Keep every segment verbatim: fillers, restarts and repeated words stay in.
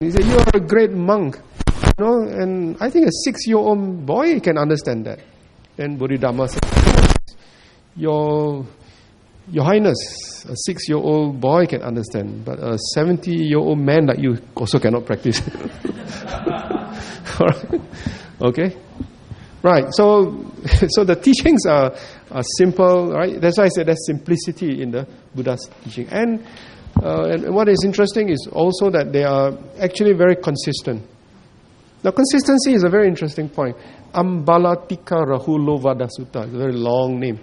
He said, "You are a great monk." You know, and I think a six-year-old boy can understand that. And Bodhidharma said, Your, Your Highness, a six-year-old boy can understand, but a seventy-year-old man like you also cannot practice. All right? Okay? Right, so so the teachings are, are simple, right? That's why I said there's simplicity in the Buddha's teaching. And, uh, and what is interesting is also that they are actually very consistent. Now, consistency is a very interesting point. Ambalatika Rahulovada Sutta. It's a very long name.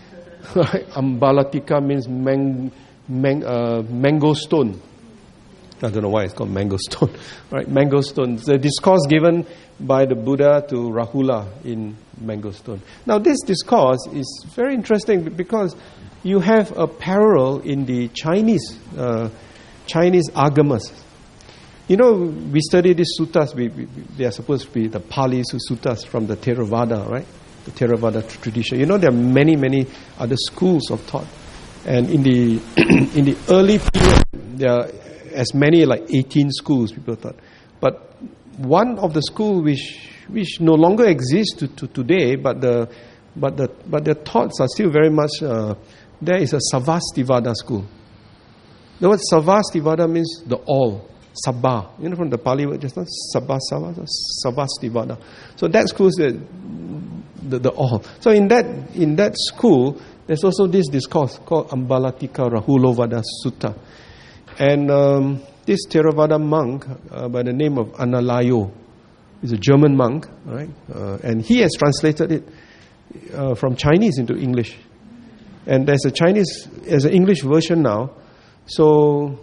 Ambalatika means mang, mang, uh, mango stone. I don't know why it's called mango stone. Right, mango stone. The discourse given by the Buddha to Rahula in mango stone. Now, this discourse is very interesting because you have a parallel in the Chinese uh, Chinese agamas. You know, we study these suttas. We, we, they are supposed to be the Pali suttas from the Theravada, right? The Theravada tradition. You know, there are many, many other schools of thought, and in the in the early period, there are as many like eighteen schools, people thought. But one of the schools which which no longer exists to, to today, but the but the but their thoughts are still very much uh, there is a Savastivada school. The word Savastivada means the all. Sabha, you know, from the Pali word just now, Sabha, Sabha, Savastivada. So that school is the, the, the all. So in that in that school, there's also this discourse called Ambalatika Rahulovada Sutta. And um, this Theravada monk uh, by the name of Analayo is a German monk, right? Uh, and he has translated it uh, from Chinese into English. And there's a Chinese, there's an English version now. So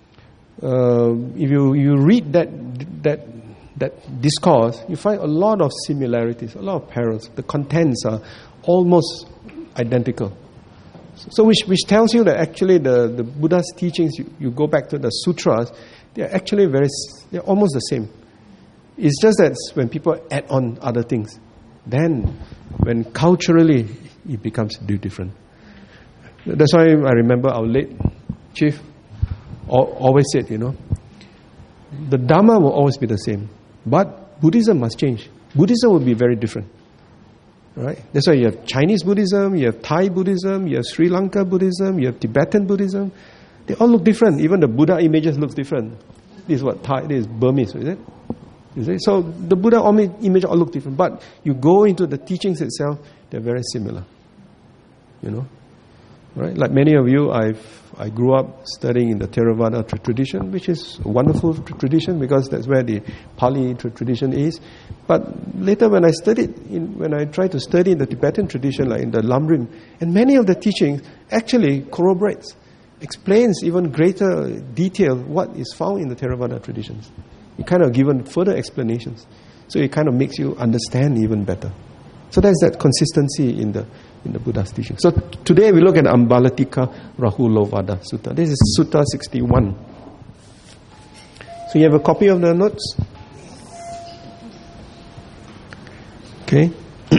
uh, if you, you read that that that discourse, you find a lot of similarities, a lot of parallels. The contents are almost identical. So which which tells you that actually the, the Buddha's teachings, you, you go back to the sutras, they're actually very, they're almost the same. It's just that when people add on other things, then when culturally it becomes different. That's why I remember our late chief always said, you know, the Dhamma will always be the same, but Buddhism must change. Buddhism will be very different. Right? That's why you have Chinese Buddhism, you have Thai Buddhism, you have Sri Lanka Buddhism, you have Tibetan Buddhism. They all look different. Even the Buddha images look different. This is what Thai, this is Burmese, is it? Is it? So the Buddha image all look different. But you go into the teachings itself, they're very similar. You know? Right? Like many of you, I've I grew up studying in the Theravada tradition, which is a wonderful tradition because that's where the Pali tradition is. But later when I studied, in, when I tried to study in the Tibetan tradition, like in the Lamrim, and many of the teachings actually corroborates, explains even greater detail what is found in the Theravada traditions. It kind of given further explanations. So it kind of makes you understand even better. So there's that consistency in the in the Buddha's teaching. So today we look at Ambalatika Rahulovada Sutta. This is Sutta sixty-one. So you have a copy of the notes? Okay.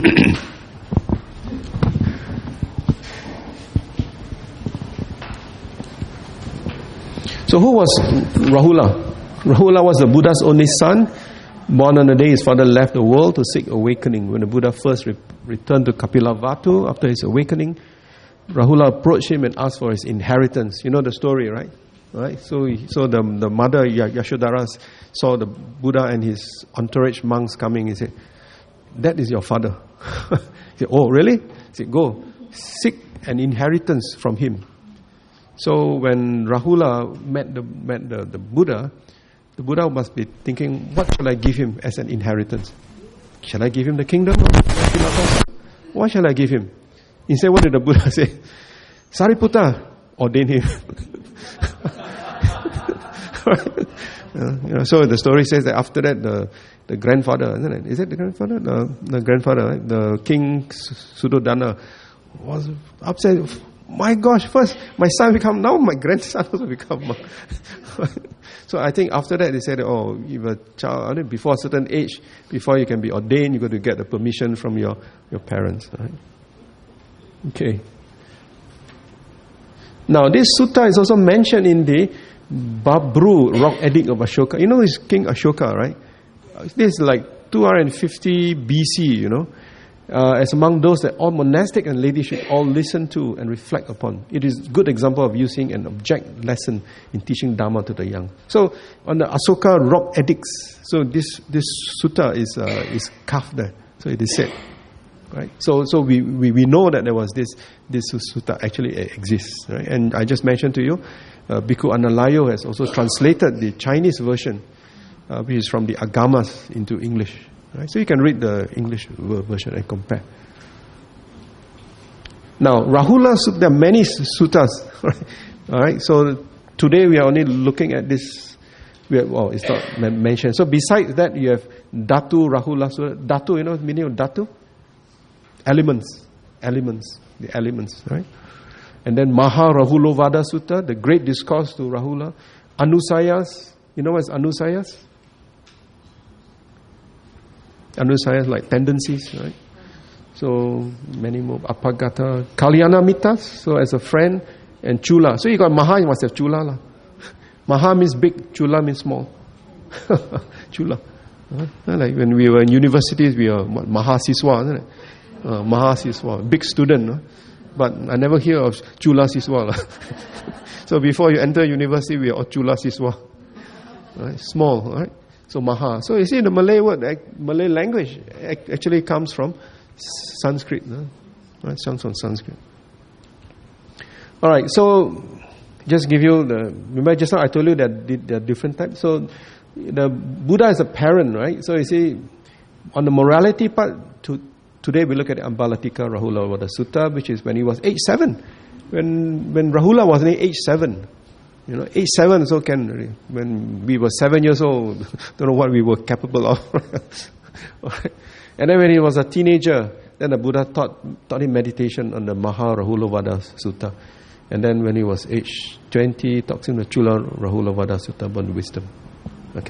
So who was Rahula? Rahula was the Buddha's only son, born on the day his father left the world to seek awakening. When the Buddha first re- returned to Kapilavatthu after his awakening, Rahula approached him and asked for his inheritance. You know the story, right? Right. So, he, so the the mother Yashodhara saw the Buddha and his entourage monks coming. He said, "That is your father." He said, "Oh, really?" He said, "Go seek an inheritance from him." So when Rahula met the met the, the Buddha, the Buddha must be thinking, what shall I give him as an inheritance? Shall I give him the kingdom? What shall I give him? Instead, what did the Buddha say? Sariputta, ordain him. Right? uh, you know, so the story says that after that, the the grandfather, isn't it? Is it the grandfather? The, the grandfather, right? The king Suddhodana was upset. My gosh, first my son become, now my grandson also become monk. So I think after that they said, oh, if a child, before a certain age, before you can be ordained, you got to get the permission from your, your parents. Right? Okay. Now this sutta is also mentioned in the Babru, rock edict of Ashoka. You know this King Ashoka, right? This is like two hundred fifty B C, you know. Uh, as among those that all monastic and ladies should all listen to and reflect upon. It is a good example of using an object lesson in teaching Dharma to the young. So, on the Ashoka rock edicts, so this this sutta is uh, is carved there. So it is said, right? So so we, we, we know that there was this this sutta actually exists, right? And I just mentioned to you, uh, Bhikkhu Analayo has also translated the Chinese version, uh, which is from the Agamas into English. Right? So you can read the English version and compare. Now, Rahula Sutta, there are many suttas. Right? All right. So today we are only looking at this. We have, well, it's not mentioned. So besides that, you have Dhatu Rahula Sutta. Dhatu, you know the meaning of Dhatu? Elements. Elements. The elements, right? And then Maha Rahulovada Sutta, the great discourse to Rahula. Anusayas. You know what's Anusayas? Anusayas like tendencies, right? So many more. Apagata, Kalyana Mitas, so as a friend, and Chula. So you got Maha, you must have Chula lah. Maha means big, Chula means small. Chula. Huh? Like when we were in universities, we were what, Maha Siswa, isn't it? Uh, Maha Siswa, big student. Huh? But I never hear of Chula Siswa. So before you enter university, we are all Chula Siswa. Right? Small, right? So Maha. So you see the Malay word, Malay language actually comes from Sanskrit. No? Right? Comes from Sanskrit. Alright, so just give you the, remember just now I told you that there are different types. So the Buddha is a parent, right? So you see, on the morality part, to, today we look at the Ambalatika Rahulavada Sutta, which is when he was age seven. When, when Rahula was only age seven. You know, age seven, so can, when we were seven years old, don't know what we were capable of. Right. And then when he was a teenager, then the Buddha taught, taught him meditation on the Maha Rahulavada Sutta. And then when he was age twenty, talks him the Chula Rahulavada Sutta about wisdom. Okay?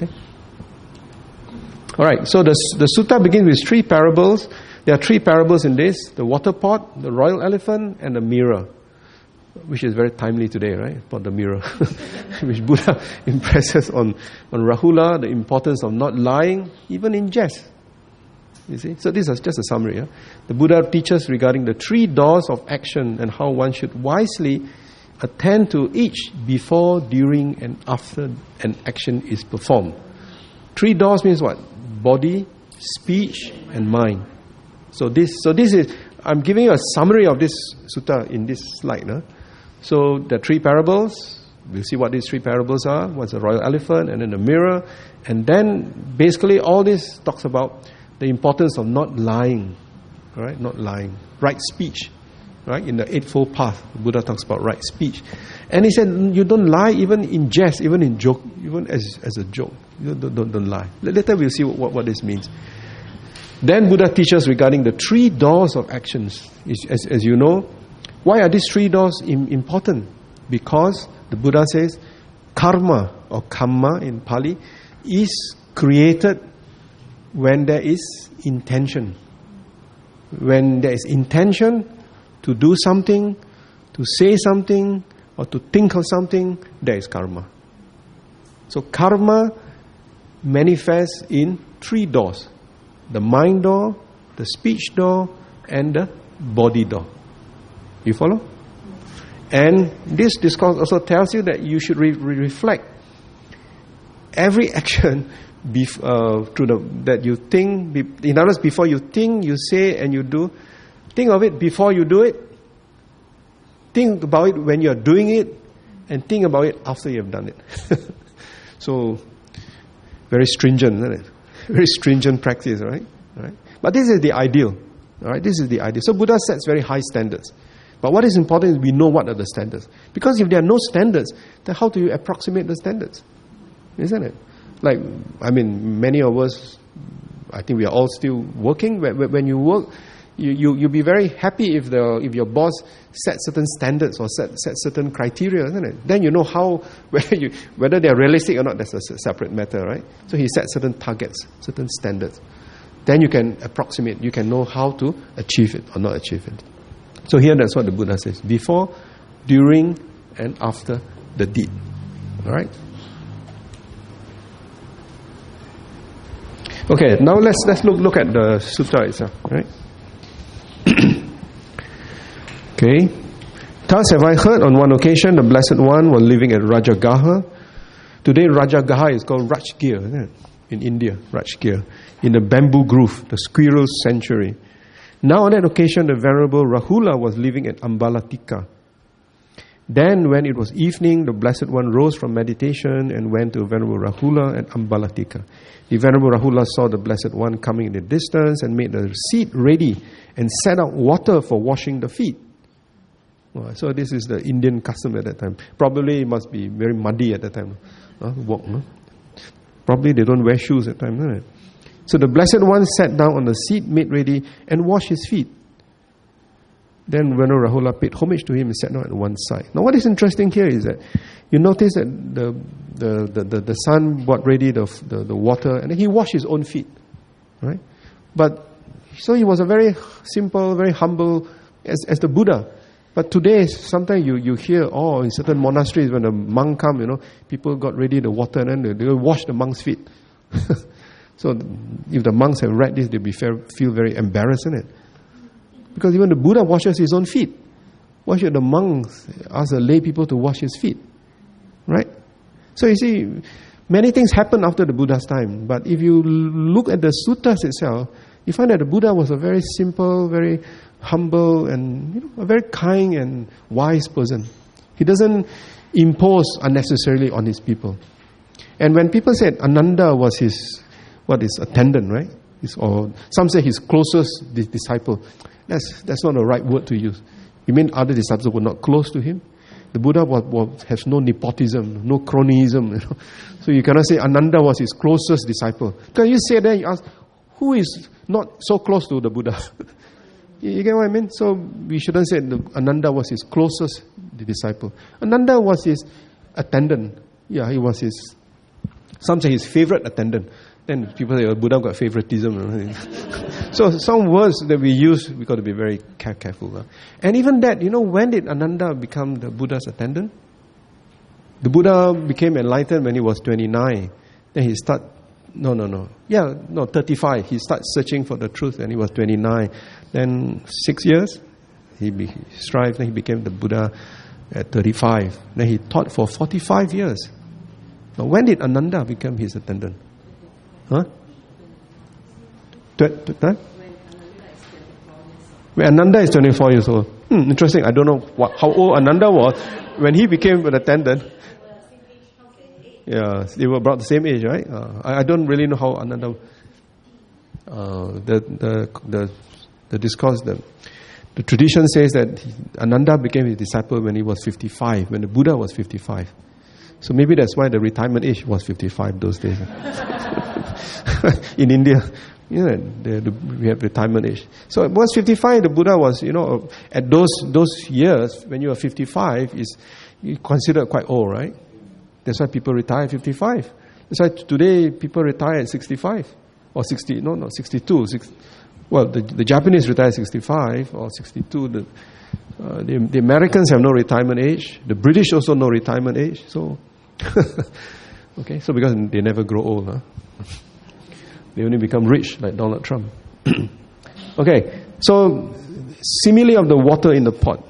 Alright, so the, the sutta begins with three parables. There are three parables in this: the water pot, the royal elephant, and the mirror. Which is very timely today, right? About the mirror. Which Buddha impresses on, on Rahula, the importance of not lying, even in jest. You see? So this is just a summary. Yeah? The Buddha teaches regarding the three doors of action and how one should wisely attend to each before, during, and after an action is performed. Three doors means what? Body, speech, and mind. So this, so this is, I'm giving you a summary of this sutta in this slide. Huh? So the three parables, we'll see what these three parables are. What's the royal elephant, and then the mirror. And then basically all this talks about the importance of not lying. Right? Not lying. Right speech. Right? In the Eightfold Path, Buddha talks about right speech. And he said, you don't lie even in jest, even in joke, even as, as a joke. You don't, don't, don't lie. Later we'll see what, what this means. Then Buddha teaches regarding the three doors of actions. As, as you know, why are these three doors important? Because the Buddha says, karma or kamma in Pali is created when there is intention. When there is intention to do something, to say something, or to think of something, there is karma. So karma manifests in three doors: the mind door, the speech door, and the body door. You follow? And this discourse also tells you that you should re- reflect every action bef- uh, to the, that you think. Be- in other words, before you think, you say, and you do, think of it before you do it. Think about it when you are doing it, and think about it after you have done it. So, very stringent, isn't it? Very stringent practice, right? Right? But this is the ideal. All right? This is the ideal. So Buddha sets very high standards. But what is important is we know what are the standards. Because if there are no standards, then how do you approximate the standards? Isn't it? Like, I mean, many of us, I think we are all still working. When you work, you, you, you'll be very happy if the if your boss sets certain standards or set, set certain criteria, isn't it? Then you know how, whether, you, whether they're realistic or not, that's a separate matter, right? So he sets certain targets, certain standards. Then you can approximate, you can know how to achieve it or not achieve it. So here that's what the Buddha says: before, during, and after the deed. All right. Okay, now let's let's look look at the sutta itself, right? Okay. Thus have I heard on one occasion the Blessed One was living at Rajagaha. Today Rajagaha is called Rajgir, isn't it? In India, Rajgir, in the bamboo grove, the squirrel sanctuary. Now on that occasion the Venerable Rahula was living at Ambalatika. Then when it was evening, the Blessed One rose from meditation and went to Venerable Rahula at Ambalatika. The Venerable Rahula saw the Blessed One coming in the distance and made the seat ready and set out water for washing the feet. So this is the Indian custom at that time. Probably it must be very muddy at that time. Uh, walk, no? Probably they don't wear shoes at that time. Right? So the Blessed One sat down on the seat made ready and washed his feet. Then Venerable Rahula paid homage to him and sat down at one side. Now what is interesting here is that you notice that the the, the, the, the son brought ready the, the, the water and then he washed his own feet. Right? But so he was a very simple, very humble as, as the Buddha. But today, sometimes you, you hear, oh, in certain monasteries, when the monk come, you know, people got ready the water and then they, they wash the monk's feet. So if the monks have read this, they'll be fair, feel very embarrassed, isn't it? Because even the Buddha washes his own feet. Why should the monks ask the lay people to wash his feet? Right? So you see, many things happen after the Buddha's time. But if you look at the suttas itself, you find that the Buddha was a very simple, very humble and you know, a very kind and wise person. He doesn't impose unnecessarily on his people. And when people said Ananda was his, what is, attendant, right? His, or some say his closest disciple. That's that's not the right word to use. You mean other disciples were not close to him? The Buddha was, was, has no nepotism, no cronyism. You know? So you cannot say Ananda was his closest disciple. Can you say that? You ask, who is not so close to the Buddha? You get what I mean? So we shouldn't say that Ananda was his closest disciple. Ananda was his attendant. Yeah, he was his, some say his favorite attendant. Then people say, oh, Buddha got favoritism. So some words that we use, we got to be very careful. Huh? And even that, you know, when did Ananda become the Buddha's attendant? The Buddha became enlightened when he was twenty-nine. Then he started, no, no, no. Yeah, no, thirty-five. He started searching for the truth when he was twenty-nine. Then six years, he be, strived, then he became the Buddha at thirty-five. Then he taught for forty-five years. Now when did Ananda become his attendant? Huh? Tw- tw- huh? When Ananda is twenty-four years old. Hmm, interesting. I don't know what, how old Ananda was when he became an attendant. Yeah, they were about the same age, right? Uh, I, I don't really know how Ananda. Uh, the the the the discourse, the the tradition says that Ananda became his disciple when he was fifty-five, when the Buddha was fifty-five. So maybe that's why the retirement age was fifty-five those days. In India, you know, the, the, we have retirement age. So it was fifty-five. The Buddha was, you know, at those those years when you are fifty-five, is considered quite old, right? That's why people retire at fifty-five. That's why today people retire at sixty-five or sixty. No, no, sixty-two. sixty, well, the the Japanese retire at sixty-five or sixty-two. The, uh, the the Americans have no retirement age. The British also no retirement age. So, okay, so because they never grow old, huh? They only become rich like Donald Trump. Okay, so simile of the water in the pot.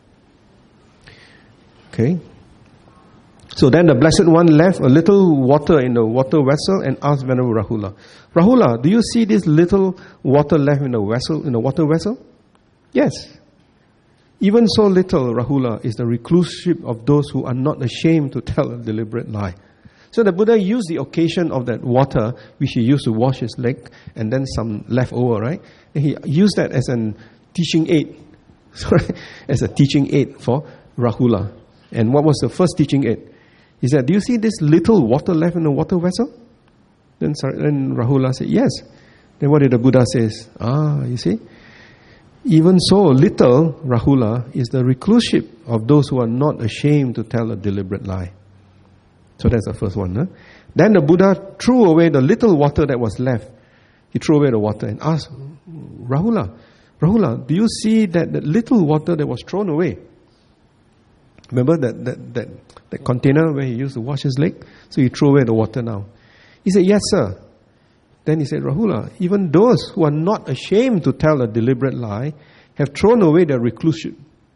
Okay. So then the Blessed One left a little water in the water vessel and asked Venerable Rahula, Rahula, do you see this little water left in the vessel, in the water vessel? Yes. Even so little, Rahula, is the recluseship of those who are not ashamed to tell a deliberate lie. So the Buddha used the occasion of that water, which he used to wash his leg, and then some left over, right? And he used that as a teaching aid, sorry, as a teaching aid for Rahula. And what was the first teaching aid? He said, do you see this little water left in the water vessel? Then, then Rahula said, yes. Then what did the Buddha say? Ah, you see? Even so little, Rahula, is the recluseship of those who are not ashamed to tell a deliberate lie. So that's the first one. Huh? Then the Buddha threw away the little water that was left. He threw away the water and asked, Rahula, Rahula, do you see that the little water that was thrown away? Remember that, that, that, that container where he used to wash his leg? So he threw away the water now. He said, yes, sir. Then he said, Rahula, even those who are not ashamed to tell a deliberate lie have thrown away their recluseship.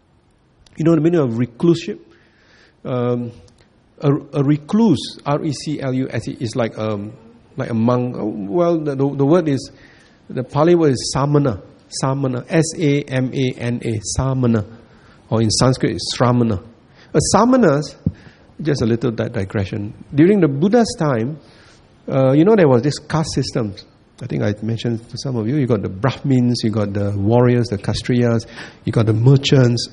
You know the meaning of recluseship? Um, a, a recluse, R E C L U S E, is like um, like a monk. Well, the, the, the word is, the Pali word is samana. Samana, S A M A N A, samana. Or in Sanskrit, it's sramana. A samanas, just a little digression. During the Buddha's time, uh, you know, there was this caste system. I think I mentioned to some of you. You got the Brahmins, you got the warriors, the Kshatriyas, you got the merchants,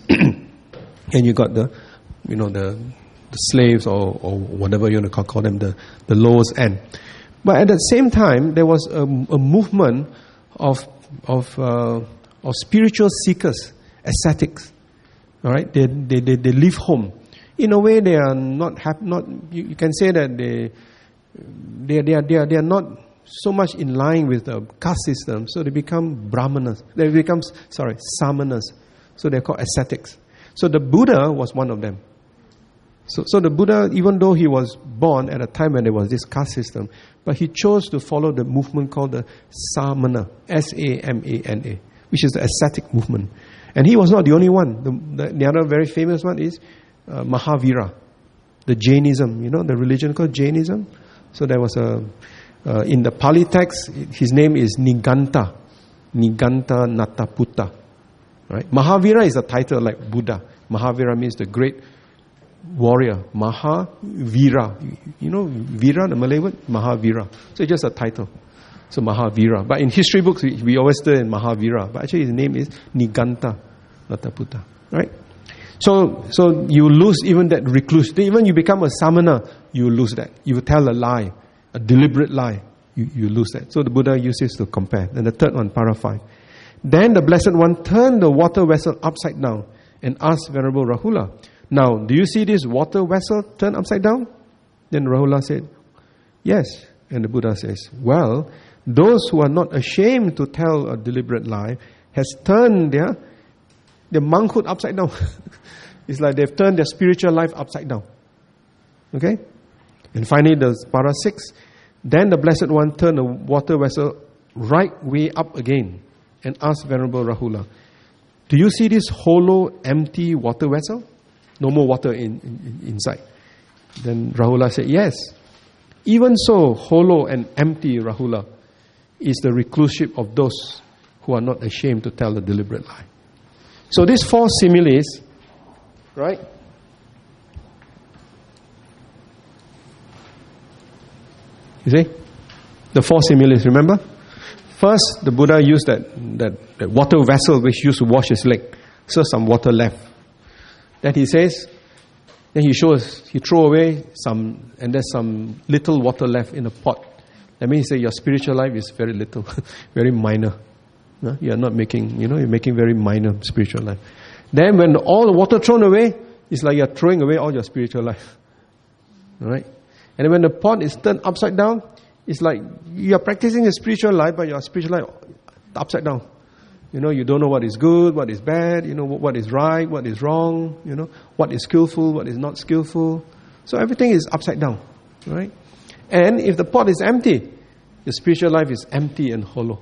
and you got the, you know, the, the slaves or, or whatever you want to call, call them, the, the lowest end. But at the same time, there was a, a movement of of uh, of spiritual seekers, ascetics. All right, they they they, they leave home. In a way, they are not happy. Not you, you can say that they they they are they are they are not so much in line with the caste system. So they become brahmanas. They become sorry samanas. So they're called ascetics. So the Buddha was one of them. So, so the Buddha, even though he was born at a time when there was this caste system, but he chose to follow the movement called the Samana, S A M A N A, which is the ascetic movement. And he was not the only one. The, the, the other very famous one is uh, Mahavira, the Jainism, you know, the religion called Jainism. So there was a, uh, in the Pali text, his name is Niganta, Niganta Nataputta. Right? Mahavira is a title like Buddha. Mahavira means the great warrior. Mahavira. You know Vira, the Malay word? Mahavira. So it's just a title. So Mahavira. But in history books, we, we always say Mahavira. But actually his name is Niganta Nataputta. Right? So so you lose even that recluse. Even you become a samana, you lose that. You tell a lie, a deliberate lie, you, you lose that. So the Buddha uses to compare. And the third one, para five. Then the Blessed One turned the water vessel upside down and asked Venerable Rahula, now, do you see this water vessel turned upside down? Then Rahula said, yes. And the Buddha says, well, those who are not ashamed to tell a deliberate lie has turned their, their monkhood upside down. It's like they've turned their spiritual life upside down. Okay? And finally, the para six. Then the Blessed One turned the water vessel right way up again and asked Venerable Rahula, do you see this hollow, empty water vessel? No more water in, in, inside. Then Rahula said, yes. Even so, hollow and empty, Rahula, is the recluseship of those who are not ashamed to tell the deliberate lie. So these four similes, right? You see? The four similes, remember? First, the Buddha used that, that, that water vessel which used to wash his leg. So some water left. Then he says, then he shows, he throw away some, and there's some little water left in a pot. That means he say your spiritual life is very little, very minor. No? You are not making, you know, you're making very minor spiritual life. Then when all the water thrown away, it's like you're throwing away all your spiritual life. Alright? And then when the pot is turned upside down, it's like you're practicing a spiritual life, but your spiritual life upside down. You know, you don't know what is good, what is bad, you know, what is right, what is wrong, you know, what is skillful, what is not skillful. So everything is upside down, right? And if the pot is empty, your spiritual life is empty and hollow.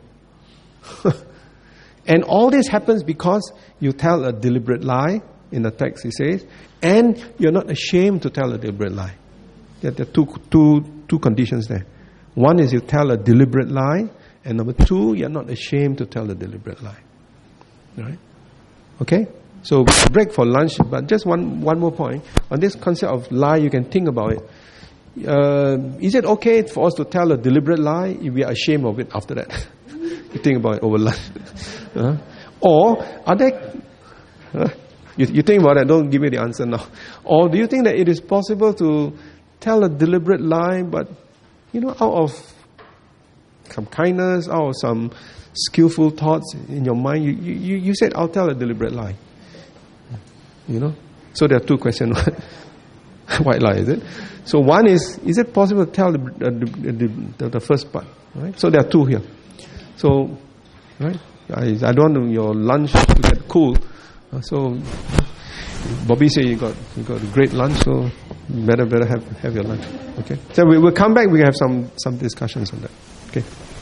And all this happens because you tell a deliberate lie, in the text he says, and you're not ashamed to tell a deliberate lie. There are two, two, two conditions there. One is you tell a deliberate lie, and number two, you're not ashamed to tell a deliberate lie. Right? Okay? So break for lunch, but just one, one more point. On this concept of lie, you can think about it. Uh, is it okay for us to tell a deliberate lie if we are ashamed of it after that? You think about it over lunch. uh, or are there... Uh, you, you think about it, don't give me the answer now. Or do you think that it is possible to tell a deliberate lie, but, you know, out of some kindness, out of some skillful thoughts in your mind, you, you, you said, I'll tell a deliberate lie. You know? So there are two questions. White lie, is it? So one is, is it possible to tell the, the, the, the first part? Right? So there are two here. So, right? I, I don't want your lunch to get cool. So, Bobby said you got you got a great lunch, so better better have have your lunch. Okay. So we will come back. We have some some discussions on that. Okay.